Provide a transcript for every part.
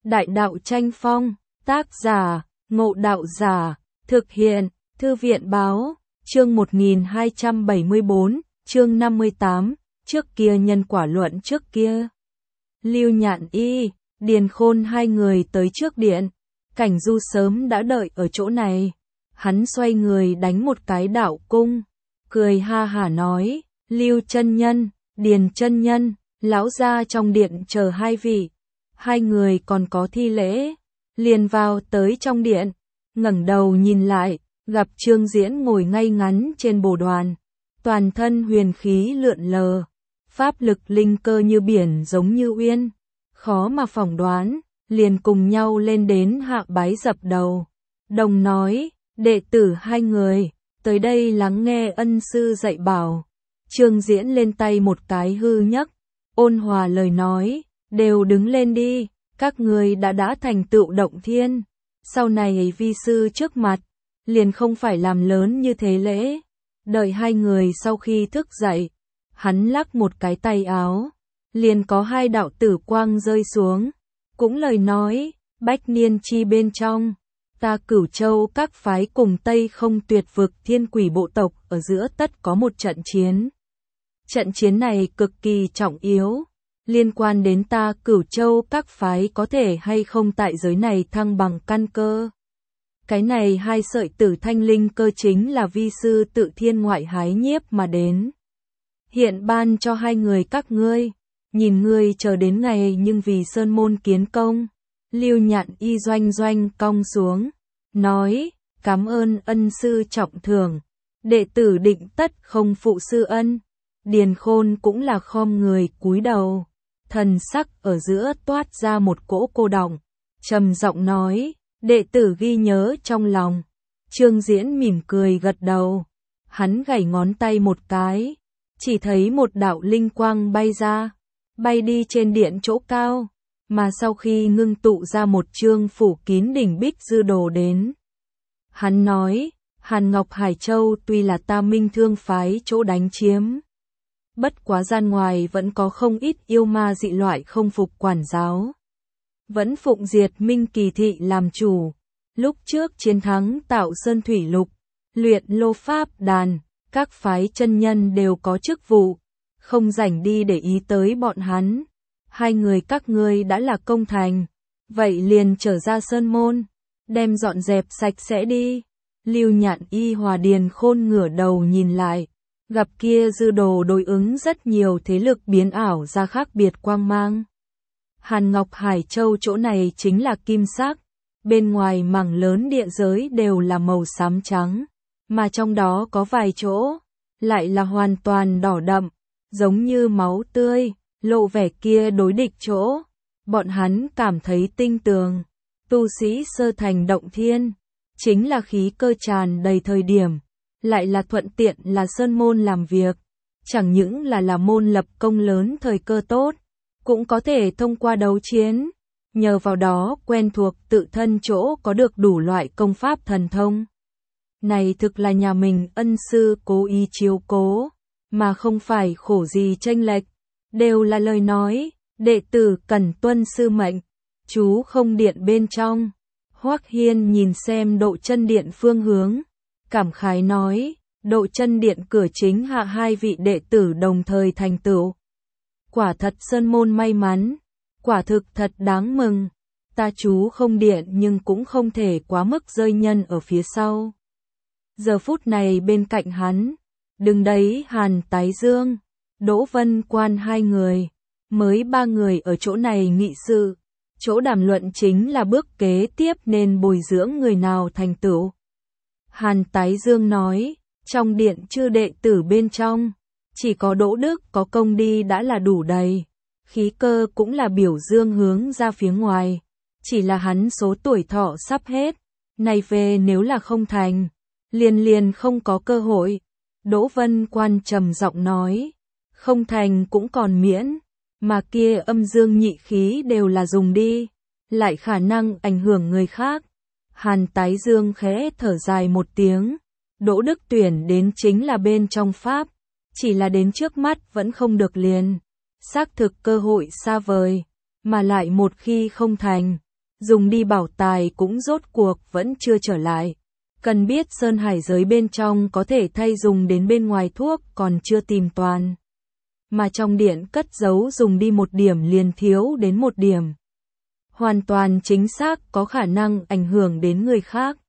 Đại đạo tranh phong, tác giả, Ngộ Đạo Giả, thực hiện, Thư viện báo, chương 1274, chương 58, trước kia nhân quả luận trước kia. Lưu Nhạn Y, Điền Khôn hai người tới trước điện, Cảnh Du sớm đã đợi ở chỗ này. Hắn xoay người đánh một cái đạo cung, cười ha hả nói, Lưu chân nhân, Điền chân nhân, lão gia trong điện chờ hai vị. Hai người còn có thi lễ, liền vào tới trong điện, ngẩng đầu nhìn lại, gặp Trương Diễn ngồi ngay ngắn trên bồ đoàn, toàn thân huyền khí lượn lờ, pháp lực linh cơ như biển giống như uyên, khó mà phỏng đoán, liền cùng nhau lên đến hạ bái dập đầu. Đồng nói, đệ tử hai người, tới đây lắng nghe ân sư dạy bảo. Trương Diễn lên tay một cái hư nhấc, ôn hòa lời nói, đều đứng lên đi, các người đã thành tựu động thiên, sau này vi sư trước mặt, liền không phải làm lớn như thế lễ. Đợi hai người sau khi thức dậy, hắn lắc một cái tay áo, liền có hai đạo tử quang rơi xuống, cũng lời nói, bách niên chi bên trong, ta Cửu Châu các phái cùng Tây Không Tuyệt Vực Thiên Quỷ bộ tộc ở giữa tất có một trận chiến. Trận chiến này cực kỳ trọng yếu, liên quan đến ta Cửu Châu các phái có thể hay không tại giới này thăng bằng căn cơ. Cái này hai sợi tử thanh linh cơ chính là vi sư tự thiên ngoại hái nhiếp mà đến. Hiện ban cho hai người các ngươi, nhìn ngươi chờ đến ngày nhưng vì sơn môn kiến công. Lưu Nhạn Y doanh doanh cong xuống, nói, cảm ơn ân sư trọng thưởng, đệ tử định tất không phụ sư ân. Điền Khôn cũng là khom người cúi đầu, thần sắc ở giữa toát ra một cỗ cô đọng, trầm giọng nói, đệ tử ghi nhớ trong lòng. Trương Diễn mỉm cười gật đầu, hắn gảy ngón tay một cái, chỉ thấy một đạo linh quang bay ra, bay đi trên điện chỗ cao, mà sau khi ngưng tụ ra một chương phủ kín đỉnh bích dư đồ đến. Hắn nói, Hàn Ngọc Hải Châu tuy là ta Minh Thương phái chỗ đánh chiếm, bất quá gian ngoài vẫn có không ít yêu ma dị loại không phục quản giáo, vẫn phụng diệt Minh Kỳ Thị làm chủ. Lúc trước chiến thắng Tạo Sơn Thủy Lục, luyện lô pháp đàn, các phái chân nhân đều có chức vụ, không rảnh đi để ý tới bọn hắn. Hai người các ngươi đã là công thành, vậy liền trở ra sơn môn, đem dọn dẹp sạch sẽ đi. Lưu Nhạn Y hòa Điền Khôn ngửa đầu nhìn lại, gặp kia dư đồ đối ứng rất nhiều thế lực biến ảo ra khác biệt quang mang. Hàn Ngọc Hải Châu chỗ này chính là kim sắc, bên ngoài mảng lớn địa giới đều là màu xám trắng, mà trong đó có vài chỗ lại là hoàn toàn đỏ đậm, giống như máu tươi, lộ vẻ kia đối địch chỗ. Bọn hắn cảm thấy tinh tường, tu sĩ sơ thành động thiên, chính là khí cơ tràn đầy thời điểm, lại là thuận tiện là sơn môn làm việc, chẳng những là môn lập công lớn thời cơ tốt, cũng có thể thông qua đấu chiến, nhờ vào đó quen thuộc tự thân chỗ có được đủ loại công pháp thần thông. Này thực là nhà mình ân sư cố ý chiếu cố, mà không phải khổ gì chênh lệch, đều là lời nói, đệ tử cần tuân sư mệnh. Chú không điện bên trong, Hoắc Hiên nhìn xem Độ Chân Điện phương hướng, cảm khái nói, Độ Chân Điện cửa chính hạ hai vị đệ tử đồng thời thành tựu. Quả thật sơn môn may mắn, quả thực thật đáng mừng. Ta chú không điện nhưng cũng không thể quá mức rơi nhân ở phía sau. Giờ phút này bên cạnh hắn, đứng đấy Hàn Tái Dương, Đỗ Vân Quan hai người, mới ba người ở chỗ này nghị sự. Chỗ đàm luận chính là bước kế tiếp nên bồi dưỡng người nào thành tựu. Hàn Tái Dương nói, trong điện chư đệ tử bên trong, chỉ có Đỗ Đức có công đi đã là đủ đầy, khí cơ cũng là biểu dương hướng ra phía ngoài, chỉ là hắn số tuổi thọ sắp hết, này về nếu là không thành, liền không có cơ hội. Đỗ Vân Quan trầm giọng nói, không thành cũng còn miễn, mà kia âm dương nhị khí đều là dùng đi, lại khả năng ảnh hưởng người khác. Hàn Tái Dương khẽ thở dài một tiếng, Đỗ Đức tuyển đến chính là bên trong pháp, chỉ là đến trước mắt vẫn không được liền, xác thực cơ hội xa vời, mà lại một khi không thành, dùng đi bảo tài cũng rốt cuộc vẫn chưa trở lại. Cần biết sơn hải giới bên trong có thể thay dùng đến bên ngoài thuốc còn chưa tìm toàn. Mà trong điện cất giấu dùng đi một điểm liền thiếu đến một điểm. Hoàn toàn chính xác có khả năng ảnh hưởng đến người khác.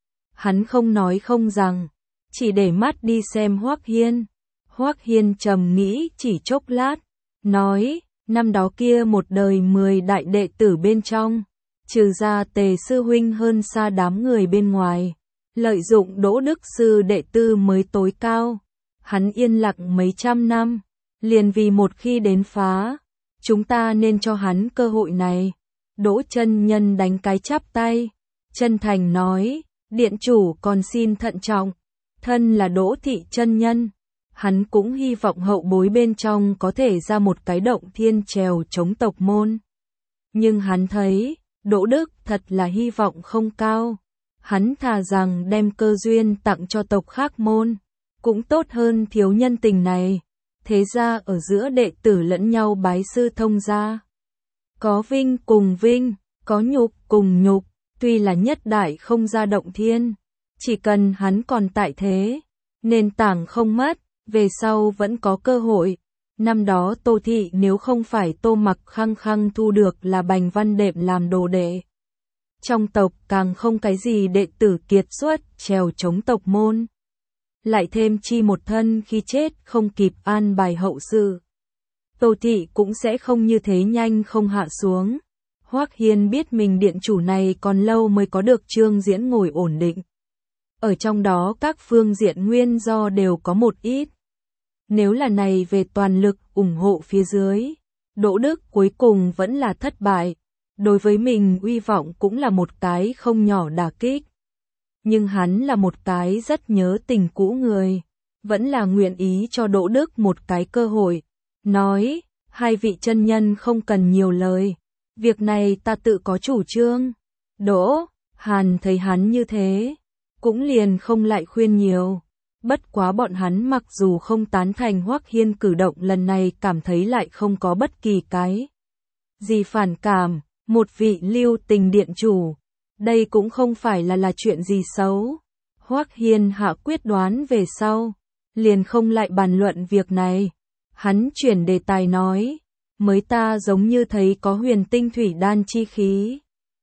Hắn không nói không rằng, chỉ để mắt đi xem Hoắc Hiên. Hoắc Hiên trầm nghĩ chỉ chốc lát, nói, năm đó kia một đời 10 đại đệ tử bên trong, trừ ra Tề sư huynh hơn xa đám người bên ngoài, lợi dụng Đỗ Đức sư đệ tư mới tối cao. Hắn yên lặng mấy trăm năm, liền vì một khi đến phá, chúng ta nên cho hắn cơ hội này. Đỗ chân nhân đánh cái chắp tay, chân thành nói, điện chủ còn xin thận trọng, thân là Đỗ thị chân nhân, hắn cũng hy vọng hậu bối bên trong có thể ra một cái động thiên trèo chống tộc môn. Nhưng hắn thấy, Đỗ Đức thật là hy vọng không cao, hắn thà rằng đem cơ duyên tặng cho tộc khác môn, cũng tốt hơn thiếu nhân tình này. Thế ra ở giữa đệ tử lẫn nhau bái sư thông gia. Có vinh cùng vinh, có nhục cùng nhục, tuy là nhất đại không ra động thiên, chỉ cần hắn còn tại thế, nền tảng không mất, về sau vẫn có cơ hội. Năm đó Tô Thị nếu không phải Tô Mặc khăng khăng thu được là Bành Văn Đệm làm đồ đệ. Trong tộc càng không cái gì đệ tử kiệt xuất trèo chống tộc môn. Lại thêm chi một thân khi chết không kịp an bài hậu sự. Tô Thị cũng sẽ không như thế nhanh không hạ xuống. Hoắc Hiên biết mình điện chủ này còn lâu mới có được Trương Diễn ngồi ổn định. Ở trong đó các phương diện nguyên do đều có một ít. Nếu là này về toàn lực ủng hộ phía dưới, Đỗ Đức cuối cùng vẫn là thất bại. Đối với mình uy vọng cũng là một cái không nhỏ đả kích. Nhưng hắn là một cái rất nhớ tình cũ người, vẫn là nguyện ý cho Đỗ Đức một cái cơ hội. Nói, hai vị chân nhân không cần nhiều lời, việc này ta tự có chủ trương. Đỗ, Hàn thấy hắn như thế, cũng liền không lại khuyên nhiều. Bất quá bọn hắn mặc dù không tán thành Hoắc Hiên cử động lần này cảm thấy lại không có bất kỳ cái gì phản cảm, một vị lưu tình điện chủ. Đây cũng không phải là chuyện gì xấu. Hoắc Hiên hạ quyết đoán về sau, liền không lại bàn luận việc này. Hắn chuyển đề tài nói, mới ta giống như thấy có huyền tinh thủy đan chi khí.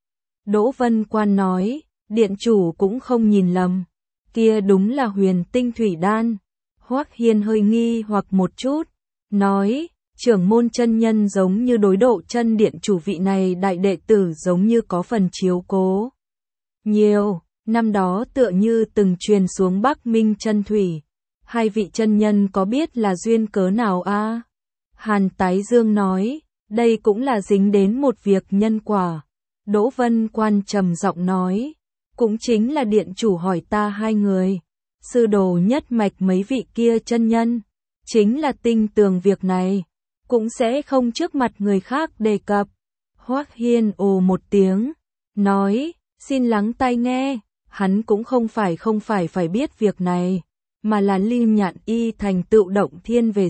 Đỗ Vân Quan nói, điện chủ cũng không nhìn lầm, kia đúng là huyền tinh thủy đan. Hoắc Hiên hơi nghi hoặc một chút, nói, trưởng môn chân nhân giống như đối độ chân điện chủ vị này đại đệ tử giống như có phần chiếu cố. Nhiều, năm đó tựa như từng truyền xuống Bắc Minh chân thủy. Hai vị chân nhân có biết là duyên cớ nào a? Hàn Tái Dương nói, đây cũng là dính đến một việc nhân quả. Đỗ Vân Quan trầm giọng nói, cũng chính là điện chủ hỏi ta hai người. Sư đồ nhất mạch mấy vị kia chân nhân, chính là tinh tường việc này, cũng sẽ không trước mặt người khác đề cập. Hoắc Hiên ồ một tiếng, nói, xin lắng tai nghe, hắn cũng không phải phải biết việc này, mà là Ly Nhạn Y thành tựu động thiên về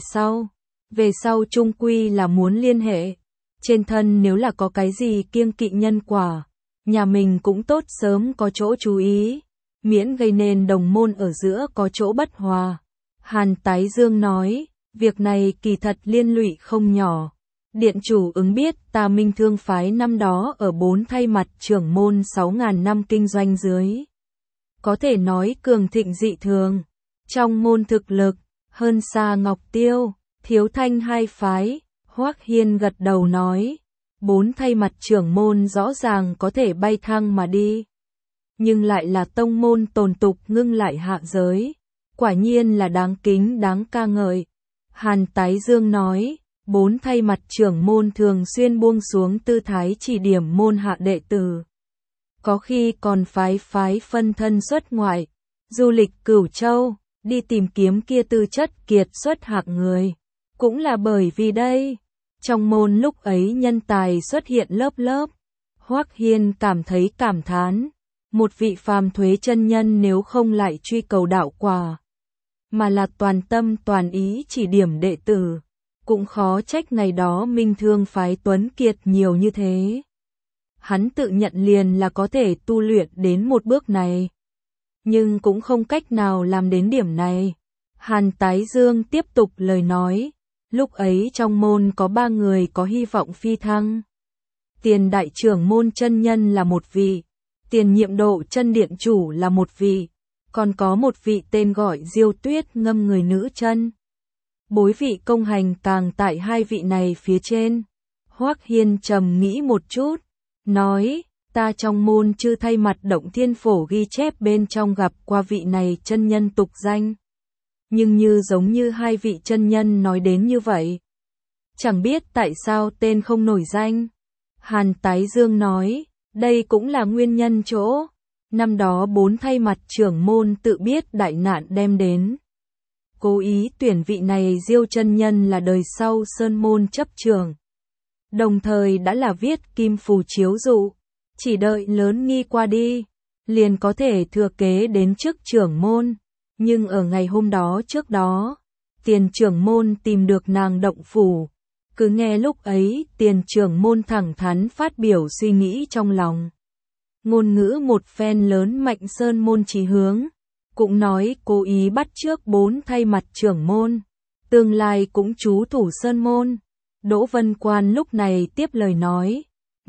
sau chung quy là muốn liên hệ. Trên thân nếu là có cái gì kiêng kỵ nhân quả, nhà mình cũng tốt sớm có chỗ chú ý, miễn gây nên đồng môn ở giữa có chỗ bất hòa. Hàn Tái Dương nói, việc này kỳ thật liên lụy không nhỏ. Điện chủ ứng biết ta Minh Thương phái năm đó ở 4 thay mặt trưởng môn 6.000 năm kinh doanh dưới. Có thể nói cường thịnh dị thường. Trong môn thực lực, hơn xa Ngọc Tiêu, Thiếu Thanh hai phái. Hoắc Hiên gật đầu nói, 4 thay mặt trưởng môn rõ ràng có thể bay thăng mà đi. Nhưng lại là tông môn tồn tục ngưng lại hạ giới. Quả nhiên là đáng kính đáng ca ngợi. Hàn Tái Dương nói, 4 thay mặt trưởng môn thường xuyên buông xuống tư thái chỉ điểm môn hạ đệ tử. Có khi còn phái phân thân xuất ngoại, du lịch Cửu Châu, đi tìm kiếm kia tư chất kiệt xuất hạng người. Cũng là bởi vì đây, trong môn lúc ấy nhân tài xuất hiện lớp lớp. Hoắc Hiên cảm thấy cảm thán, một vị phàm thuế chân nhân nếu không lại truy cầu đạo quả, mà là toàn tâm toàn ý chỉ điểm đệ tử, cũng khó trách ngày đó Minh Thương phái tuấn kiệt nhiều như thế. hắn tự nhận liền là có thể tu luyện đến một bước này. Nhưng cũng không cách nào làm đến điểm này. Hàn Tái Dương tiếp tục lời nói, lúc ấy trong môn có 3 người có hy vọng phi thăng. Tiền đại trưởng môn chân nhân là một vị, tiền nhiệm độ chân điện chủ là một vị, còn có một vị tên gọi Diêu Tuyết ngâm người nữ chân. Bối vị công hành càng tại 2 vị này phía trên. Hoắc Hiên trầm nghĩ một chút, nói, ta trong môn chưa thay mặt Động Thiên Phổ ghi chép bên trong gặp qua vị này chân nhân tục danh. Nhưng giống như 2 vị chân nhân nói đến như vậy. Chẳng biết tại sao tên không nổi danh. Hàn Tái Dương nói, đây cũng là nguyên nhân chỗ. Năm đó 4 thay mặt trưởng môn tự biết đại nạn đem đến. Cố ý tuyển vị này Diêu chân nhân là đời sau Sơn môn chấp trưởng. Đồng thời đã là viết kim phù chiếu dụ. Chỉ đợi lớn nghi qua đi, liền có thể thừa kế đến chức trưởng môn. Nhưng ở ngày hôm đó trước đó, tiền trưởng môn tìm được nàng động phủ. Cứ nghe lúc ấy tiền trưởng môn thẳng thắn phát biểu suy nghĩ trong lòng. Ngôn ngữ một phen lớn mạnh Sơn môn chí hướng. Cũng nói cố ý bắt trước 4 thay mặt trưởng môn. Tương lai cũng trú thủ Sơn môn. Đỗ Vân Quan lúc này tiếp lời nói.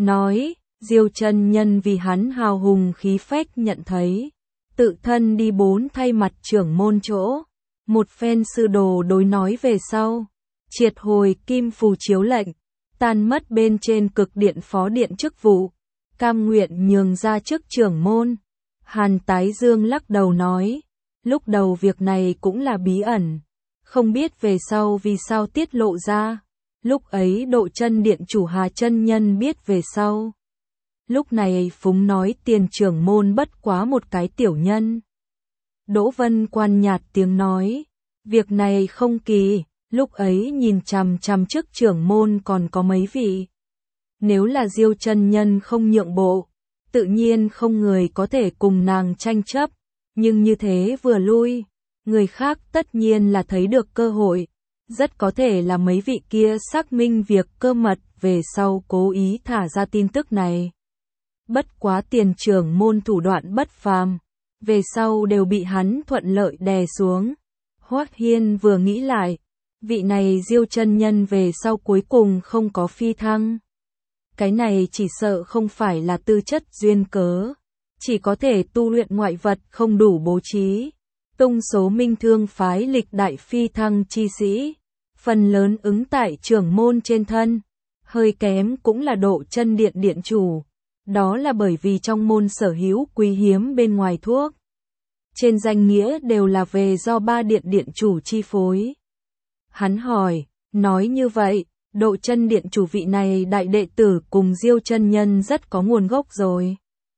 Diêu chân nhân vì hắn hào hùng khí phách nhận thấy. Tự thân đi 4 thay mặt trưởng môn chỗ. Một phen sư đồ đối nói về sau. Triệt hồi kim phù chiếu lệnh. Tan mất bên trên cực điện phó điện chức vụ. Cam nguyện nhường ra chức trưởng môn. Hàn Tái Dương lắc đầu nói. Lúc đầu việc này cũng là bí ẩn. Không biết về sau vì sao tiết lộ ra. Lúc ấy độ chân điện chủ Hà chân nhân biết về sau. Lúc này Phúng nói tiền trưởng môn bất quá một cái tiểu nhân. Đỗ Vân Quan nhạt tiếng nói. Việc này không kỳ, lúc ấy nhìn chằm chằm trước trưởng môn còn có mấy vị. Nếu là Diêu chân nhân không nhượng bộ, tự nhiên không người có thể cùng nàng tranh chấp. Nhưng như thế vừa lui, người khác tất nhiên là thấy được cơ hội. Rất có thể là mấy vị kia xác minh việc cơ mật về sau cố ý thả ra tin tức này. Bất quá tiền trưởng môn thủ đoạn bất phàm, về sau đều bị hắn thuận lợi đè xuống. Hoắc Hiên vừa nghĩ lại, vị này Diêu chân nhân về sau cuối cùng không có phi thăng. Cái này chỉ sợ không phải là tư chất duyên cớ, chỉ có thể tu luyện ngoại vật không đủ bố trí. Tung số Minh Thương phái lịch đại phi thăng chi sĩ, phần lớn ứng tại trưởng môn trên thân, hơi kém cũng là độ chân điện điện chủ. Đó là bởi vì trong môn sở hữu quý hiếm bên ngoài thuốc. Trên danh nghĩa đều là về do 3 điện điện chủ chi phối. Hắn hỏi, nói như vậy, độ chân điện chủ vị này đại đệ tử cùng Diêu chân nhân rất có nguồn gốc rồi.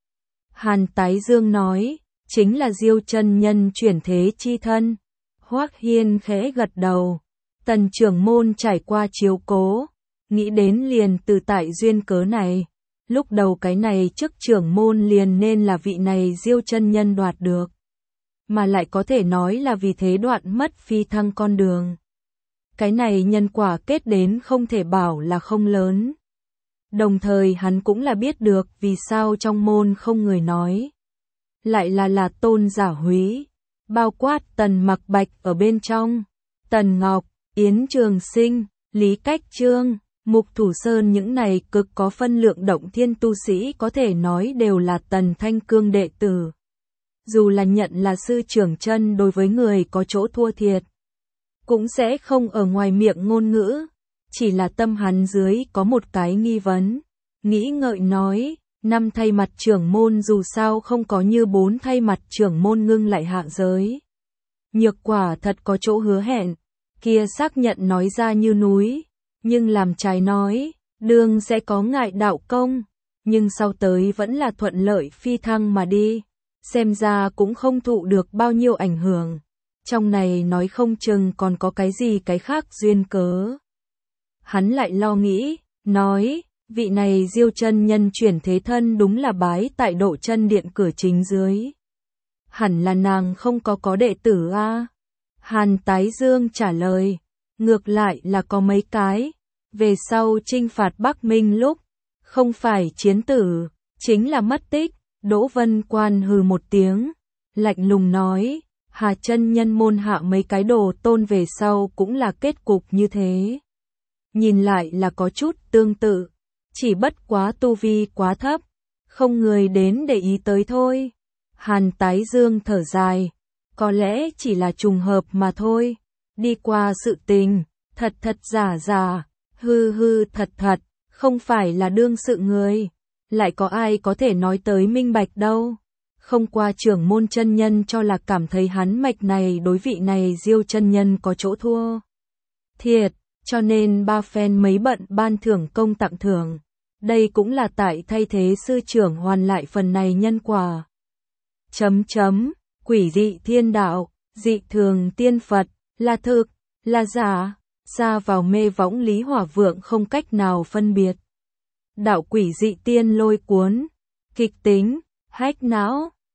Hàn Tái Dương nói, chính là Diêu chân nhân chuyển thế chi thân. Hoắc Hiên khẽ gật đầu. Tần trưởng môn trải qua chiếu cố, nghĩ đến liền từ tại duyên cớ này. Lúc đầu cái này chức trưởng môn liền nên là vị này Diêu chân nhân đoạt được. Mà lại có thể nói là vì thế đoạn mất phi thăng con đường. Cái này nhân quả kết đến không thể bảo là không lớn. Đồng thời hắn cũng là biết được vì sao trong môn không người nói. Lại là Tôn Giả Húy, bao quát Tần Mặc Bạch ở bên trong, Tần Ngọc, Yến Trường Sinh, Lý Cách Trương, Mục Thủ Sơn những này cực có phân lượng động thiên tu sĩ có thể nói đều là Tần Thanh Cương đệ tử. Dù là nhận là sư trưởng chân đối với người có chỗ thua thiệt, cũng sẽ không ở ngoài miệng ngôn ngữ, chỉ là tâm hắn dưới có một cái nghi vấn, nghĩ ngợi nói, 5 thay mặt trưởng môn dù sao không có như 4 thay mặt trưởng môn ngưng lại hạ giới. Nhược quả thật có chỗ hứa hẹn, kia xác nhận nói ra như núi, nhưng làm trái nói, đương sẽ có ngại đạo công, nhưng sau tới vẫn là thuận lợi phi thăng mà đi, xem ra cũng không thụ được bao nhiêu ảnh hưởng. Trong này nói không chừng còn có cái gì cái khác duyên cớ. Hắn lại lo nghĩ, nói, vị này Diêu chân nhân chuyển thế thân đúng là bái tại độ chân điện cửa chính dưới. Hẳn là nàng không có đệ tử a. Hàn Tái Dương trả lời, ngược lại là có mấy cái, về sau chinh phạt Bắc Minh lúc, Không phải chiến tử, chính là mất tích. Đỗ Vân Quan hừ một tiếng, lạnh lùng nói, Hà chân nhân môn hạ mấy cái đồ tôn về sau cũng là kết cục như thế. Nhìn lại là có chút tương tự, chỉ bất quá tu vi quá thấp, không người đến để ý tới thôi. Hàn Tái Dương thở dài, có lẽ chỉ là trùng hợp mà thôi, đi qua sự tình, thật thật giả giả, hư hư thật thật, không phải là đương sự người, lại có ai có thể nói tới minh bạch đâu. Không qua trưởng môn chân nhân cho là cảm thấy hắn mạch này đối vị này Diêu chân nhân có chỗ thua thiệt, cho nên ba phen mấy bận ban thưởng công tặng thưởng. Đây cũng là tại thay thế sư trưởng hoàn lại phần này nhân quả. Quỷ dị thiên đạo, dị thường tiên Phật, là thực, là giả, ra vào mê võng Lý Hỏa Vượng không cách nào phân biệt. Đạo quỷ dị tiên lôi cuốn, kịch tính, hách não,